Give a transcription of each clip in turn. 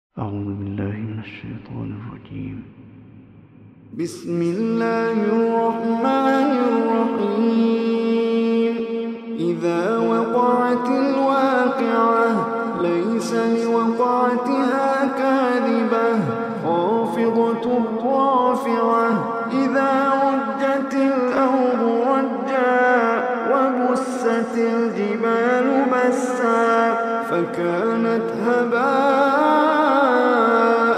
أعوذ بالله من الشيطان الرجيم. بسم الله الرحمن الرحيم. إذا وقعت الواقعة ليس لوقعتها كاذبة خافضة رافعة إذا رجت الأرض رجا وبست الجبال بسا فكانت هباء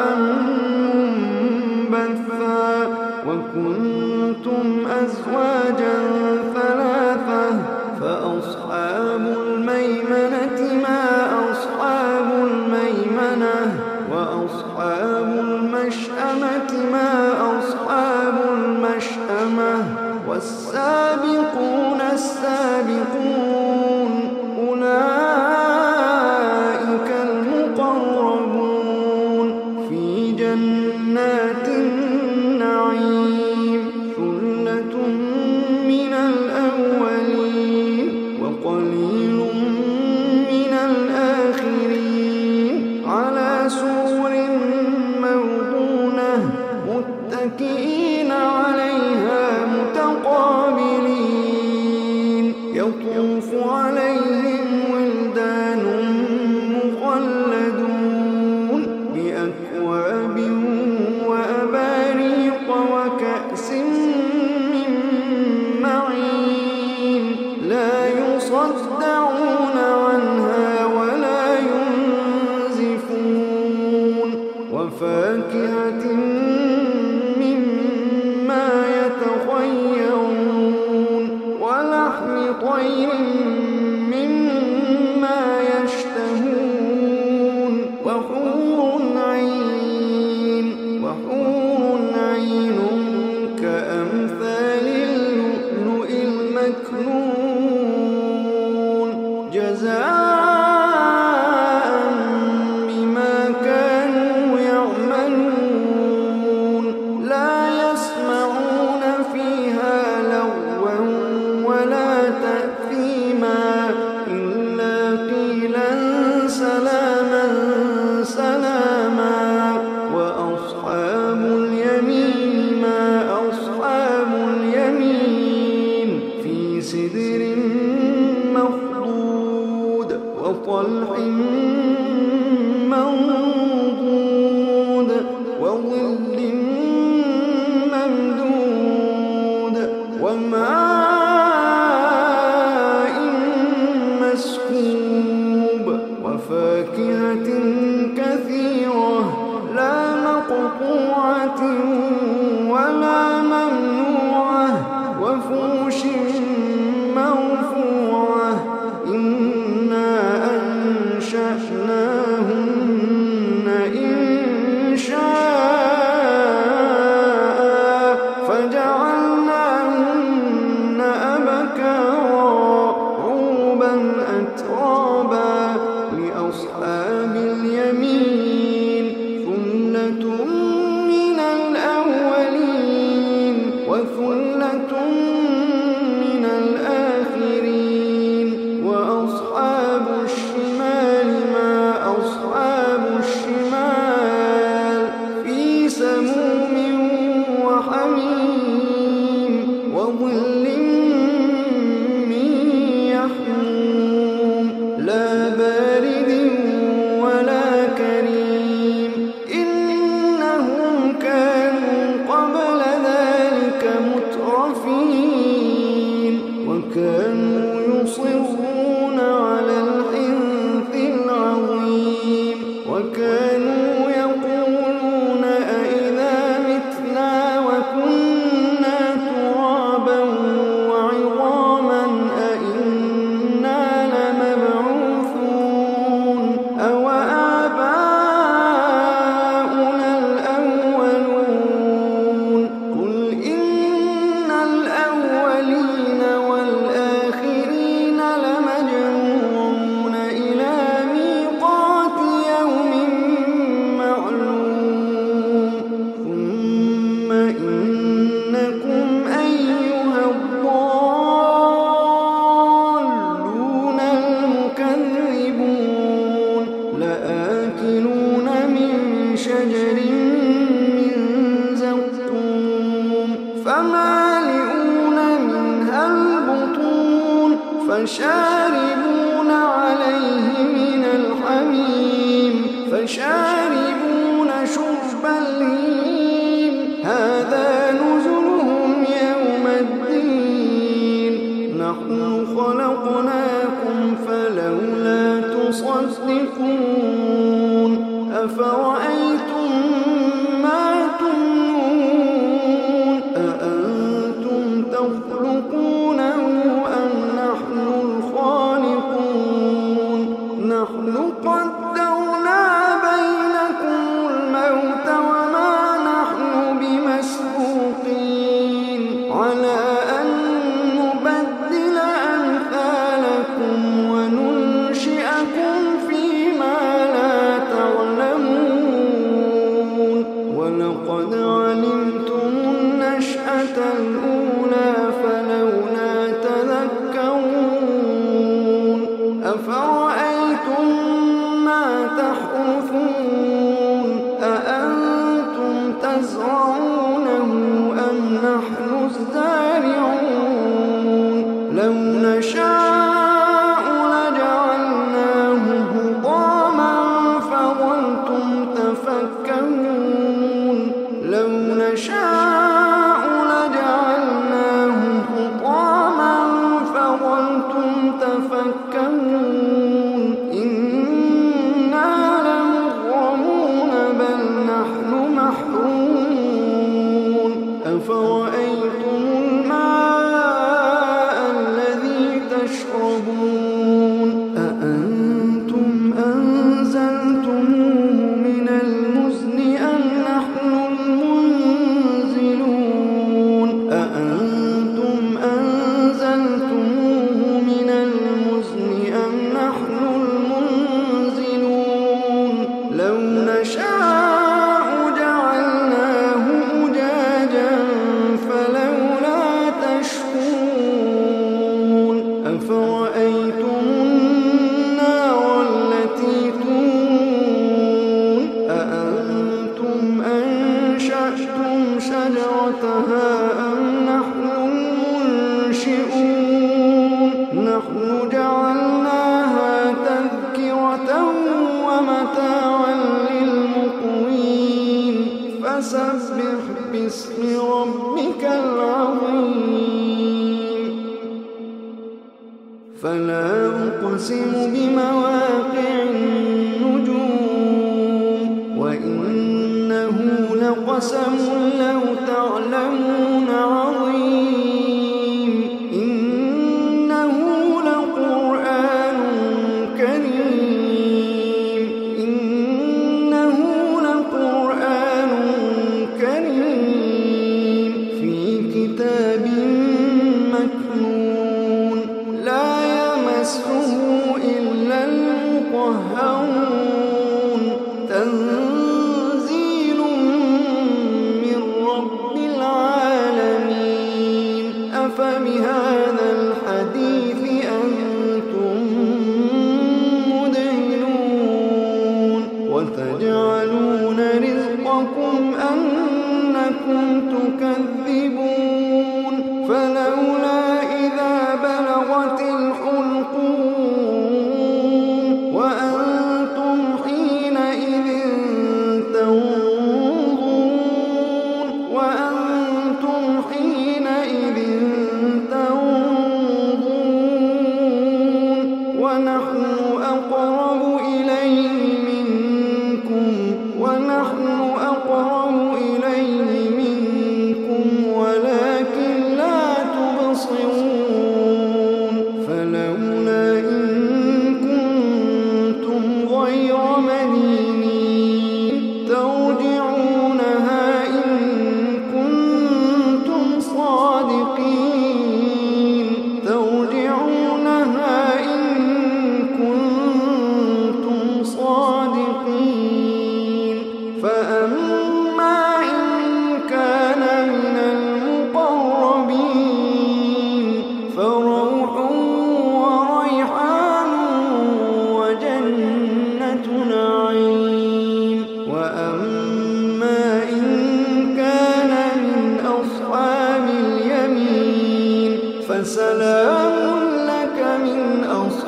منبثا وكنتم أزواجا ثلاثة فأصحاب الميمنة ما أصحاب الميمنة وأصحاب المشأمة ما أصحاب المشأمة والسابقون السابقون أولئك المقربون في جنات النعيم ثلة من الأولين وقليل من الآخرين على سرر موضونة متكئين عليها متقابلين يطوف عليهم ولدان مخلدون بأكواب وأباريق وكأس من معين لا يصدعون عنها ولا ينزفون وفاكهة مما يتخيرون ولحم طير مما يشتهون وحور عين كأمثال اللؤلؤ المكنون جزاء بما كانوا يعملون لا يسمعون فيها لغوا ولا تأثيما إلا قيلا سلاما سلاما وأصحاب اليمين ما أصحاب اليمين في سدر مخضود وطلح منضود وظل ممدود وماء مسكوب وفاكهة كثيرة لا مقطوعة ولا ممنوعة وفرش مرفوعة إنا أنشأناهن إنشاء فجعلناهن أبكارا عربا أترابا لأصحاب اليمين ثلة من الأولين وثلة من الآخرين وأصحاب الشمال ما أصحاب الشمال في سموم وحميم وظل من يحموم فشاربون عليه من الحميم فشاربون شرب الهيم هذا نزلهم يوم الدين نحن خلقناكم فلولا تصدقون أفرأيتم ما تمنون أأنتم تخلقونه أم نحن الخالقون نحن قدرنا بينكم الموت وما نحن بمسبوقين على أن نبدل أمثالكم وننشئكم فيما لا تعلمون ولقد علمتم النشأة الأولى فلولا تذكرون أفرأيتم ما تحرثون أأنتم تزرعونه أم نحن الزارعون لو نشاء لجعلناه هضاما فظلتم تفكرون لو نشاء لجعلناه هضاما فظلتم تفكرون إنا لمغرمون بل نحن محرومون أفرأيتم الماء الذي تشربون أأنتم أنزلتموه من المزن أم نحن المنزلون أأنتم أنزلتموه من المزن أم نحن المنزلون لو نشاء جعلناه أجاجا فلولا تشكرون أفرأيتم النار التي تورون أأنتم أنشأتم شجرتها أم نحن المنشئون نحن جعلناها تذكرة ومتاعا للمقوين فسبح باسم ربك العظيم فلا أقسم بمواقع النجوم وإنه لقسم لو تعلمون عظيم إنه لقرآن كريم إنه لقرآن كريم في كتاب مكنون لا يمسه إلا المطهرون تنزيل من رب العالمين أفبهذا الحديث أنتم مدهنون وتجعلون رزقكم أنكم تكذبون فلولا إذا بلغت الحلقوم وأنتم حينئذ تنظرون وأنتم حينئذ تنظرون ونحن أقرب إليه منكم ولكن لا تبصرون فلولا إن كنتم غير مدينين ترجعونها إن كنتم صادقين ترجعونها إن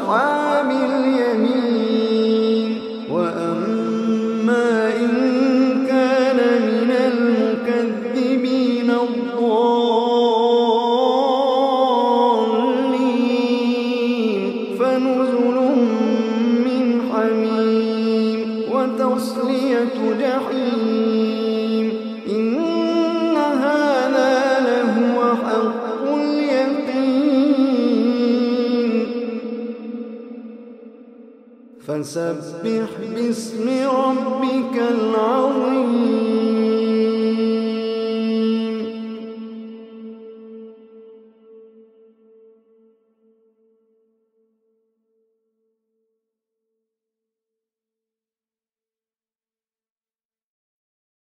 أصحاب اليمين وأما إن كان من المكذبين الضالين فنزل من حميم وتصلية جحيم إن هذا لهو حق اليقين فسبح باسم ربك العظيم